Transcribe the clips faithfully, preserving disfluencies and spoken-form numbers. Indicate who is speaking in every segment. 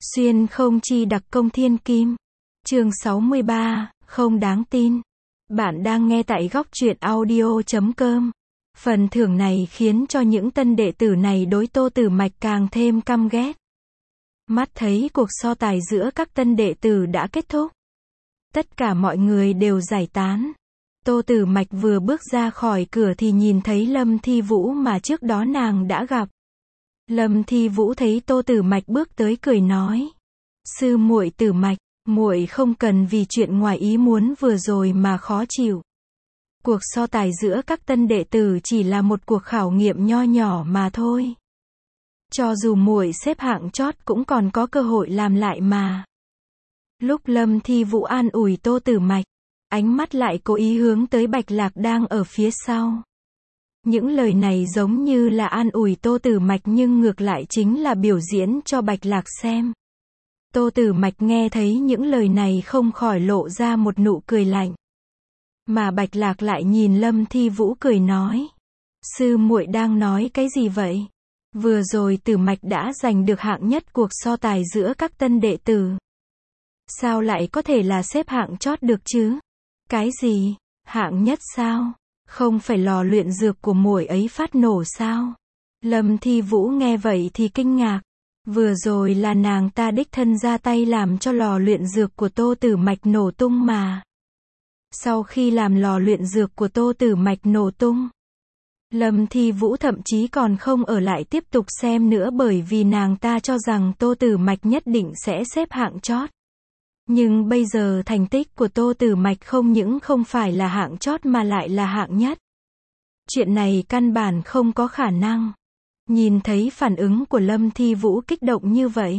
Speaker 1: Xuyên không chi đặc công thiên kim. Chương sáu mươi ba, không đáng tin. Bạn đang nghe tại góc truyện audio chấm com. Phần thưởng này khiến cho những tân đệ tử này đối Tô Tử Mạch càng thêm căm ghét. Mắt thấy cuộc so tài giữa các tân đệ tử đã kết thúc. Tất cả mọi người đều giải tán. Tô Tử Mạch vừa bước ra khỏi cửa thì nhìn thấy Lâm Thi Vũ mà trước đó nàng đã gặp. Lâm Thi Vũ thấy Tô Tử Mạch bước tới cười nói: "Sư muội Tử Mạch, muội không cần vì chuyện ngoài ý muốn vừa rồi mà khó chịu. Cuộc so tài giữa các tân đệ tử chỉ là một cuộc khảo nghiệm nho nhỏ mà thôi. Cho dù muội xếp hạng chót cũng còn có cơ hội làm lại mà." Lúc Lâm Thi Vũ an ủi Tô Tử Mạch, ánh mắt lại cố ý hướng tới Bạch Lạc đang ở phía sau. Những lời này giống như là an ủi Tô Tử Mạch nhưng ngược lại chính là biểu diễn cho Bạch Lạc xem. Tô Tử Mạch nghe thấy những lời này không khỏi lộ ra một nụ cười lạnh. Mà Bạch Lạc lại nhìn Lâm Thi Vũ cười nói: "Sư muội đang nói cái gì vậy? Vừa rồi Tử Mạch đã giành được hạng nhất cuộc so tài giữa các tân đệ tử. Sao lại có thể là xếp hạng chót được chứ?" "Cái gì? Hạng nhất sao? Không phải lò luyện dược của muội ấy phát nổ sao?" Lâm Thi Vũ nghe vậy thì kinh ngạc. Vừa rồi là nàng ta đích thân ra tay làm cho lò luyện dược của Tô Tử Mạch nổ tung mà. Sau khi làm lò luyện dược của Tô Tử Mạch nổ tung, Lâm Thi Vũ thậm chí còn không ở lại tiếp tục xem nữa bởi vì nàng ta cho rằng Tô Tử Mạch nhất định sẽ xếp hạng chót. Nhưng bây giờ thành tích của Tô Tử Mạch không những không phải là hạng chót mà lại là hạng nhất. Chuyện này căn bản không có khả năng. Nhìn thấy phản ứng của Lâm Thi Vũ kích động như vậy,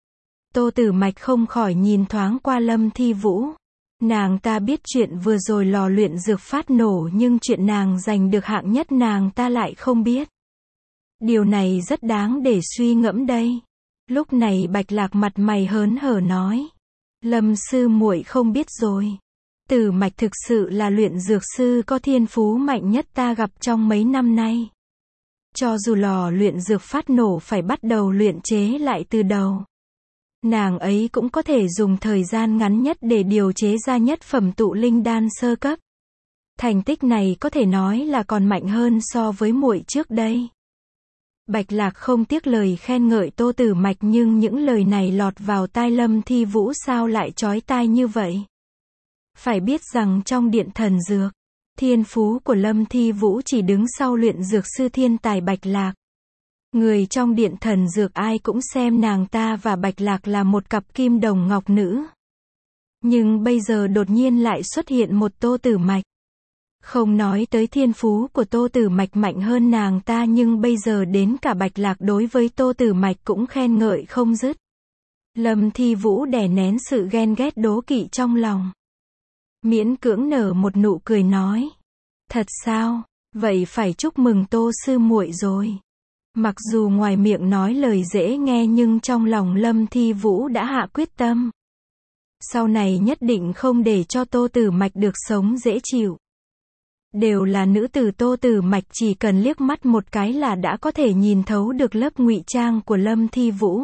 Speaker 1: Tô Tử Mạch không khỏi nhìn thoáng qua Lâm Thi Vũ. Nàng ta biết chuyện vừa rồi lò luyện dược phát nổ nhưng chuyện nàng giành được hạng nhất nàng ta lại không biết. Điều này rất đáng để suy ngẫm đây. Lúc này Bạch Lạc mặt mày hớn hở nói: "Lâm sư muội không biết rồi. Tử Mạch thực sự là luyện dược sư có thiên phú mạnh nhất ta gặp trong mấy năm nay. Cho dù lò luyện dược phát nổ phải bắt đầu luyện chế lại từ đầu, nàng ấy cũng có thể dùng thời gian ngắn nhất để điều chế ra nhất phẩm tụ linh đan sơ cấp. Thành tích này có thể nói là còn mạnh hơn so với muội trước đây." Bạch Lạc không tiếc lời khen ngợi Tô Tử Mạch nhưng những lời này lọt vào tai Lâm Thi Vũ sao lại chói tai như vậy. Phải biết rằng trong điện thần dược, thiên phú của Lâm Thi Vũ chỉ đứng sau luyện dược sư thiên tài Bạch Lạc. Người trong điện thần dược ai cũng xem nàng ta và Bạch Lạc là một cặp kim đồng ngọc nữ. Nhưng bây giờ đột nhiên lại xuất hiện một Tô Tử Mạch. Không nói tới thiên phú của Tô Tử Mạch mạnh hơn nàng ta nhưng bây giờ đến cả Bạch Lạc đối với Tô Tử Mạch cũng khen ngợi không dứt. Lâm Thi Vũ đè nén sự ghen ghét đố kỵ trong lòng, miễn cưỡng nở một nụ cười nói: "Thật sao? Vậy phải chúc mừng Tô sư muội rồi." Mặc dù ngoài miệng nói lời dễ nghe nhưng trong lòng Lâm Thi Vũ đã hạ quyết tâm. Sau này nhất định không để cho Tô Tử Mạch được sống dễ chịu. Đều là nữ tử, Tô Tử Mạch chỉ cần liếc mắt một cái là đã có thể nhìn thấu được lớp ngụy trang của Lâm Thi Vũ.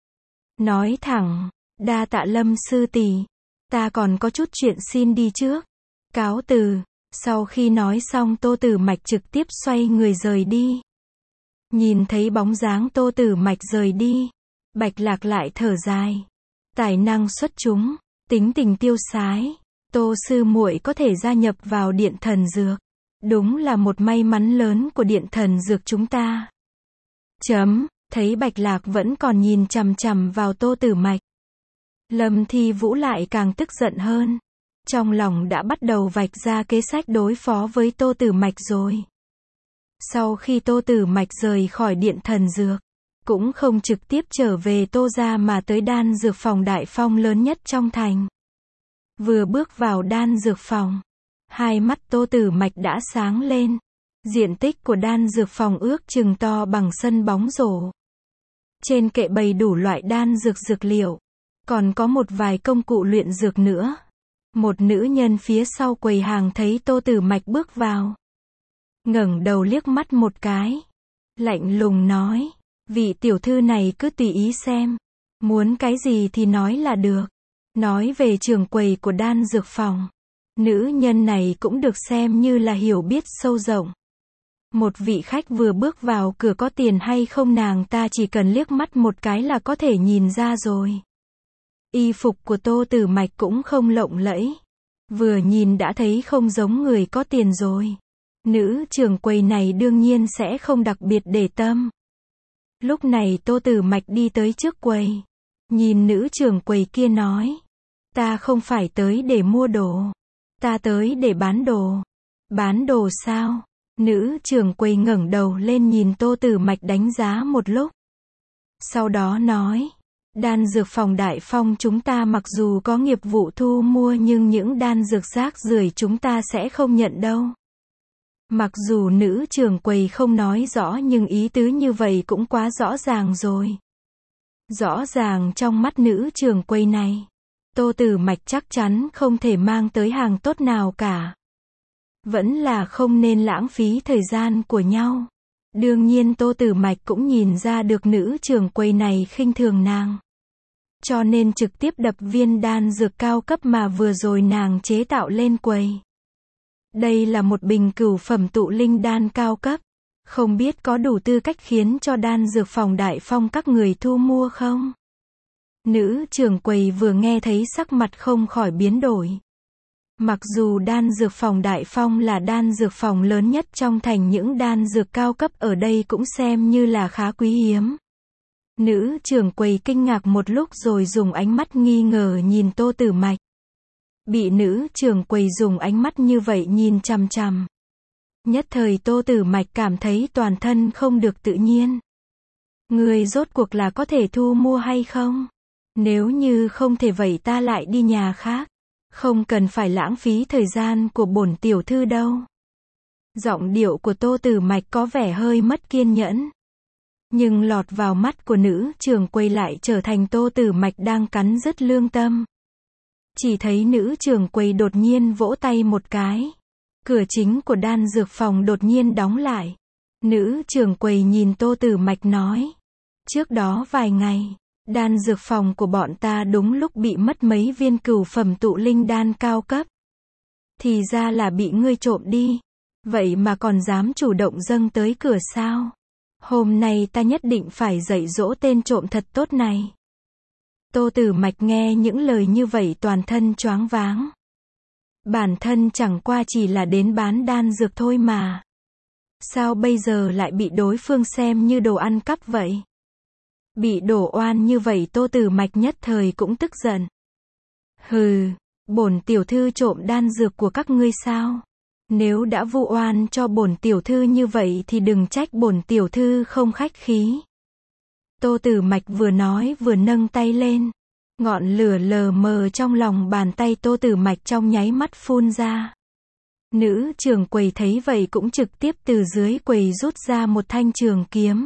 Speaker 1: Nói thẳng: "Đa tạ Lâm sư tỷ, ta còn có chút chuyện xin đi trước. Cáo từ." Sau khi nói xong Tô Tử Mạch trực tiếp xoay người rời đi. Nhìn thấy bóng dáng Tô Tử Mạch rời đi, Bạch Lạc lại thở dài. Tài năng xuất chúng, tính tình tiêu sái, Tô sư muội có thể gia nhập vào điện thần dược. Đúng là một may mắn lớn của điện thần dược chúng ta. Chấm, thấy Bạch Lạc vẫn còn nhìn chằm chằm vào Tô Tử Mạch, Lâm Thi Vũ lại càng tức giận hơn. Trong lòng đã bắt đầu vạch ra kế sách đối phó với Tô Tử Mạch rồi. Sau khi Tô Tử Mạch rời khỏi điện thần dược, cũng không trực tiếp trở về Tô gia mà tới đan dược phòng Đại Phong lớn nhất trong thành. Vừa bước vào đan dược phòng, hai mắt Tô Tử Mạch đã sáng lên. Diện tích của đan dược phòng ước chừng to bằng sân bóng rổ. Trên kệ bày đủ loại đan dược dược liệu, còn có một vài công cụ luyện dược nữa. Một nữ nhân phía sau quầy hàng thấy Tô Tử Mạch bước vào, ngẩng đầu liếc mắt một cái, lạnh lùng nói: "Vị tiểu thư này cứ tùy ý xem, Muốn cái gì thì nói là được. Nói về trưởng quầy của đan dược phòng. Nữ nhân này cũng được xem như là hiểu biết sâu rộng. Một vị khách vừa bước vào cửa có tiền hay không nàng ta chỉ cần liếc mắt một cái là có thể nhìn ra rồi. Y phục của Tô Tử Mạch cũng không lộng lẫy. Vừa nhìn đã thấy không giống người có tiền rồi. Nữ trưởng quầy này đương nhiên sẽ không đặc biệt để tâm. Lúc này Tô Tử Mạch đi tới trước quầy. Nhìn nữ trưởng quầy kia nói. Ta không phải tới để mua đồ. Ta tới để bán đồ. Bán đồ sao? Nữ trưởng quầy ngẩng đầu lên nhìn Tô Tử Mạch đánh giá một lúc. Sau đó nói. Đan dược phòng Đại Phong chúng ta mặc dù có nghiệp vụ thu mua nhưng những đan dược rác rưởi chúng ta sẽ không nhận đâu. Mặc dù nữ trưởng quầy không nói rõ nhưng ý tứ như vậy cũng quá rõ ràng rồi. Rõ ràng trong mắt nữ trưởng quầy này, Tô Tử Mạch chắc chắn không thể mang tới hàng tốt nào cả. Vẫn là không nên lãng phí thời gian của nhau. Đương nhiên Tô Tử Mạch cũng nhìn ra được nữ trưởng quầy này khinh thường nàng. Cho nên trực tiếp đập viên đan dược cao cấp mà vừa rồi nàng chế tạo lên quầy. Đây là một bình cửu phẩm tụ linh đan cao cấp. Không biết có đủ tư cách khiến cho đan dược phòng Đại Phong các người thu mua không? Nữ trưởng quầy vừa nghe thấy sắc mặt không khỏi biến đổi. Mặc dù đan dược phòng Đại Phong là đan dược phòng lớn nhất trong thành những đan dược cao cấp ở đây cũng xem như là khá quý hiếm. Nữ trưởng quầy kinh ngạc một lúc rồi dùng ánh mắt nghi ngờ nhìn Tô Tử Mạch. Bị nữ trưởng quầy dùng ánh mắt như vậy nhìn chằm chằm. Nhất thời Tô Tử Mạch cảm thấy toàn thân không được tự nhiên. Người rốt cuộc là có thể thu mua hay không? Nếu như không thể vậy ta lại đi nhà khác. Không cần phải lãng phí thời gian của bổn tiểu thư đâu. Giọng điệu của Tô Tử Mạch có vẻ hơi mất kiên nhẫn. Nhưng lọt vào mắt của nữ trưởng quầy lại trở thành Tô Tử Mạch đang cắn rứt lương tâm. Chỉ thấy nữ trưởng quầy đột nhiên vỗ tay một cái. Cửa chính của đan dược phòng đột nhiên đóng lại. Nữ trưởng quầy nhìn Tô Tử Mạch nói. Trước đó vài ngày, đan dược phòng của bọn ta đúng lúc bị mất mấy viên cửu phẩm tụ linh đan cao cấp. Thì ra là bị ngươi trộm đi. Vậy mà còn dám chủ động dâng tới cửa sao? Hôm nay ta nhất định phải dạy dỗ tên trộm thật tốt này. Tô Tử Mạch nghe những lời như vậy toàn thân choáng váng. Bản thân chẳng qua chỉ là đến bán đan dược thôi mà. Sao bây giờ lại bị đối phương xem như đồ ăn cắp vậy? Bị đổ oan như vậy Tô Tử Mạch nhất thời cũng tức giận. Hừ, bổn tiểu thư trộm đan dược của các ngươi sao? Nếu đã vu oan cho bổn tiểu thư như vậy thì đừng trách bổn tiểu thư không khách khí. Tô Tử Mạch vừa nói vừa nâng tay lên. Ngọn lửa lờ mờ trong lòng bàn tay Tô Tử Mạch trong nháy mắt phun ra. Nữ trưởng quầy thấy vậy cũng trực tiếp từ dưới quầy rút ra một thanh trường kiếm.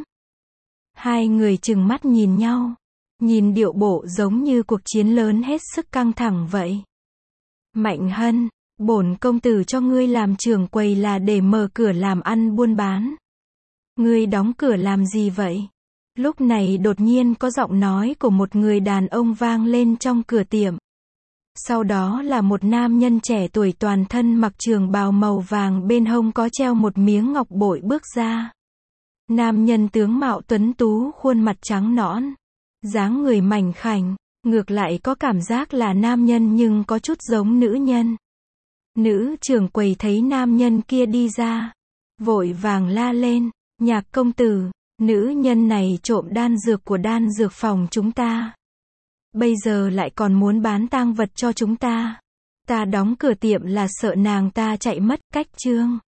Speaker 1: Hai người trừng mắt nhìn nhau. Nhìn điệu bộ giống như cuộc chiến lớn hết sức căng thẳng vậy. Mạnh Hân, bổn công tử cho ngươi làm trưởng quầy là để mở cửa làm ăn buôn bán. Ngươi đóng cửa làm gì vậy? Lúc này đột nhiên có giọng nói của một người đàn ông vang lên trong cửa tiệm. Sau đó là một nam nhân trẻ tuổi toàn thân mặc trường bào màu vàng bên hông có treo một miếng ngọc bội bước ra. Nam nhân tướng mạo tuấn tú, khuôn mặt trắng nõn, dáng người mảnh khảnh, ngược lại có cảm giác là nam nhân nhưng có chút giống nữ nhân. Nữ trưởng quầy thấy nam nhân kia đi ra, vội vàng la lên, Nhạc công tử, nữ nhân này trộm đan dược của đan dược phòng chúng ta. Bây giờ lại còn muốn bán tang vật cho chúng ta. Ta đóng cửa tiệm là sợ nàng ta chạy mất, cách chương.